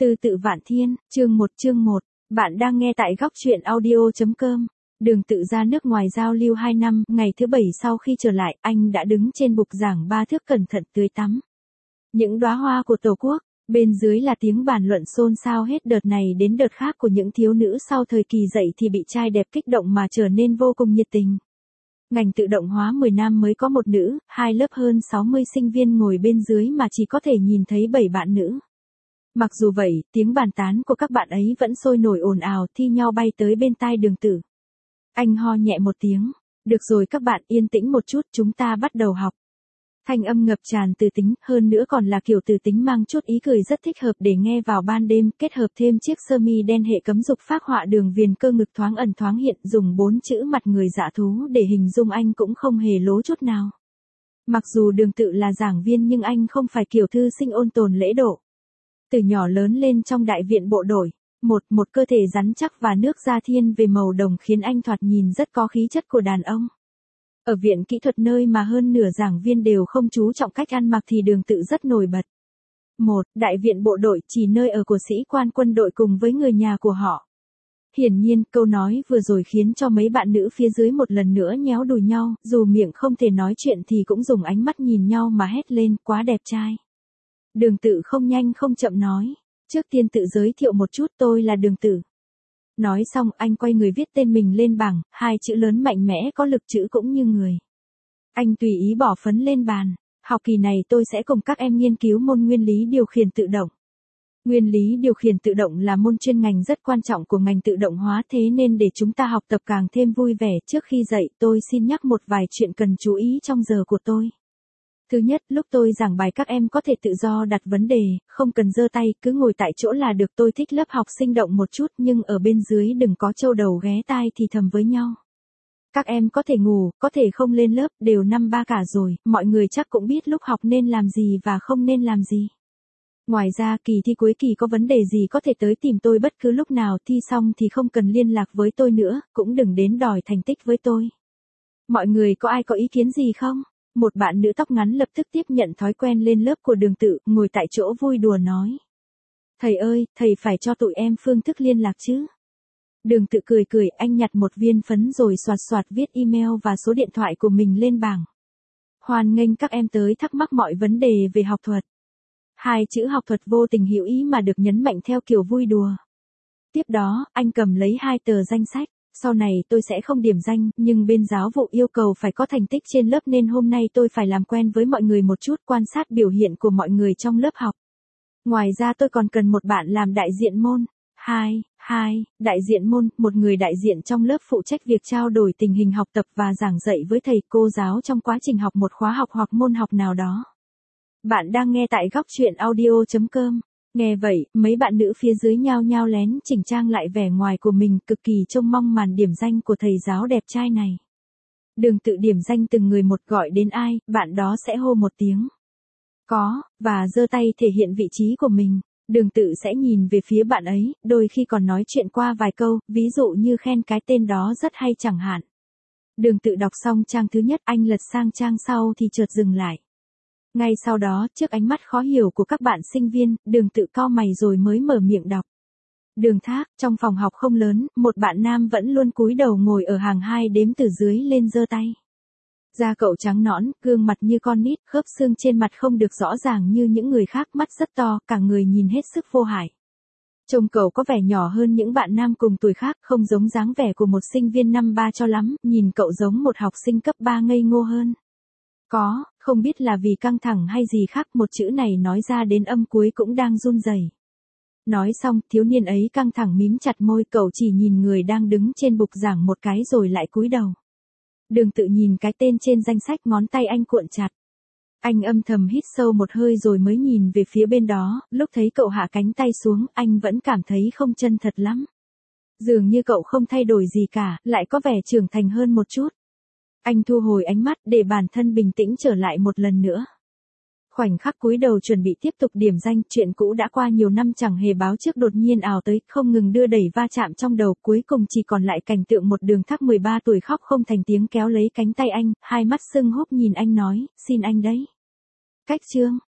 Từ tự Vạn Thiên, chương 1, bạn đang nghe tại góc truyện audio.com. Đường Tự ra nước ngoài giao lưu 2 năm, ngày thứ 7 sau khi trở lại, anh đã đứng trên bục giảng 3 thước cẩn thận tưới tắm. Những đóa hoa của Tổ quốc, bên dưới là tiếng bàn luận xôn xao hết đợt này đến đợt khác của những thiếu nữ sau thời kỳ dậy thì bị trai đẹp kích động mà trở nên vô cùng nhiệt tình. Ngành tự động hóa 10 năm mới có một nữ, 2 lớp hơn 60 sinh viên ngồi bên dưới mà chỉ có thể nhìn thấy 7 bạn nữ. Mặc dù vậy, tiếng bàn tán của các bạn ấy vẫn sôi nổi ồn ào thi nhau bay tới bên tai Đường Tự. Anh ho nhẹ một tiếng. Được rồi các bạn yên tĩnh một chút, chúng ta bắt đầu học. Thanh âm ngập tràn từ tính, hơn nữa còn là kiểu từ tính mang chút ý cười rất thích hợp để nghe vào ban đêm, kết hợp thêm chiếc sơ mi đen hệ cấm dục phác họa đường viền cơ ngực thoáng ẩn thoáng hiện, dùng 4 chữ mặt người dã thú để hình dung anh cũng không hề lố chút nào. Mặc dù Đường Tự là giảng viên nhưng anh không phải kiểu thư sinh ôn tồn lễ độ. Từ nhỏ lớn lên trong đại viện bộ đội, một cơ thể rắn chắc và nước da thiên về màu đồng khiến anh thoạt nhìn rất có khí chất của đàn ông. Ở viện kỹ thuật nơi mà hơn nửa giảng viên đều không chú trọng cách ăn mặc thì Đường Tự rất nổi bật. Đại viện bộ đội chỉ nơi ở của sĩ quan quân đội cùng với người nhà của họ. Hiển nhiên, câu nói vừa rồi khiến cho mấy bạn nữ phía dưới một lần nữa nhéo đùi nhau, dù miệng không thể nói chuyện thì cũng dùng ánh mắt nhìn nhau mà hét lên, quá đẹp trai. Đường Tự không nhanh không chậm nói, trước tiên tự giới thiệu một chút, tôi là Đường Tự. Nói xong anh quay người viết tên mình lên bảng, 2 chữ lớn mạnh mẽ có lực chữ cũng như người. Anh tùy ý bỏ phấn lên bàn, học kỳ này tôi sẽ cùng các em nghiên cứu môn nguyên lý điều khiển tự động. Nguyên lý điều khiển tự động là môn chuyên ngành rất quan trọng của ngành tự động hóa, thế nên để chúng ta học tập càng thêm vui vẻ, trước khi dạy tôi xin nhắc một vài chuyện cần chú ý trong giờ của tôi. Thứ nhất, lúc tôi giảng bài các em có thể tự do đặt vấn đề, không cần giơ tay, cứ ngồi tại chỗ là được. Tôi thích lớp học sinh động một chút nhưng ở bên dưới đừng có trâu đầu ghé tai thì thầm với nhau. Các em có thể ngủ, có thể không lên lớp, đều năm ba cả rồi, mọi người chắc cũng biết lúc học nên làm gì và không nên làm gì. Ngoài ra kỳ thi cuối kỳ có vấn đề gì có thể tới tìm tôi bất cứ lúc nào, thi xong thì không cần liên lạc với tôi nữa, cũng đừng đến đòi thành tích với tôi. Mọi người có ai có ý kiến gì không? Một bạn nữ tóc ngắn lập tức tiếp nhận thói quen lên lớp của Đường Tự, ngồi tại chỗ vui đùa nói. Thầy ơi, thầy phải cho tụi em phương thức liên lạc chứ. Đường Tự cười, anh nhặt một viên phấn rồi soạt viết email và số điện thoại của mình lên bảng. Hoan nghênh các em tới thắc mắc mọi vấn đề về học thuật. 2 chữ học thuật vô tình hữu ý mà được nhấn mạnh theo kiểu vui đùa. Tiếp đó, anh cầm lấy 2 tờ danh sách. Sau này tôi sẽ không điểm danh, nhưng bên giáo vụ yêu cầu phải có thành tích trên lớp nên hôm nay tôi phải làm quen với mọi người một chút, quan sát biểu hiện của mọi người trong lớp học. Ngoài ra tôi còn cần một bạn làm đại diện môn. Đại diện môn, một người đại diện trong lớp phụ trách việc trao đổi tình hình học tập và giảng dạy với thầy cô giáo trong quá trình học một khóa học hoặc môn học nào đó. Bạn đang nghe tại góc truyện audio.com. Nghe vậy, mấy bạn nữ phía dưới nhao nhao lén chỉnh trang lại vẻ ngoài của mình, cực kỳ trông mong màn điểm danh của thầy giáo đẹp trai này. Đường Tự điểm danh từng người một, gọi đến ai, bạn đó sẽ hô một tiếng. Có, và giơ tay thể hiện vị trí của mình. Đường Tự sẽ nhìn về phía bạn ấy, đôi khi còn nói chuyện qua vài câu, ví dụ như khen cái tên đó rất hay chẳng hạn. Đường Tự đọc xong trang thứ nhất, anh lật sang trang sau thì chợt dừng lại. Ngay sau đó, trước ánh mắt khó hiểu của các bạn sinh viên, Đường Tự cau mày rồi mới mở miệng đọc. Đường Thác, trong phòng học không lớn, một bạn nam vẫn luôn cúi đầu ngồi ở hàng 2 đếm từ dưới lên giơ tay. Da cậu trắng nõn, gương mặt như con nít, khớp xương trên mặt không được rõ ràng như những người khác, mắt rất to, cả người nhìn hết sức vô hại. Trông cậu có vẻ nhỏ hơn những bạn nam cùng tuổi khác, không giống dáng vẻ của một sinh viên năm 3 cho lắm, nhìn cậu giống một học sinh cấp 3 ngây ngô hơn. Không biết là vì căng thẳng hay gì khác, một chữ này nói ra đến âm cuối cũng đang run rẩy. Nói xong, thiếu niên ấy căng thẳng mím chặt môi, cậu chỉ nhìn người đang đứng trên bục giảng một cái rồi lại cúi đầu. Đường Tự nhìn cái tên trên danh sách, ngón tay anh cuộn chặt. Anh âm thầm hít sâu một hơi rồi mới nhìn về phía bên đó, lúc thấy cậu hạ cánh tay xuống, anh vẫn cảm thấy không chân thật lắm. Dường như cậu không thay đổi gì cả, lại có vẻ trưởng thành hơn một chút. Anh thu hồi ánh mắt để bản thân bình tĩnh trở lại một lần nữa. Khoảnh khắc cúi đầu chuẩn bị tiếp tục điểm danh, chuyện cũ đã qua nhiều năm chẳng hề báo trước đột nhiên ào tới, không ngừng đưa đẩy va chạm trong đầu, cuối cùng chỉ còn lại cảnh tượng một Đường Thác 13 tuổi khóc không thành tiếng kéo lấy cánh tay anh, hai mắt sưng húp nhìn anh nói, xin anh đấy. Cách chương,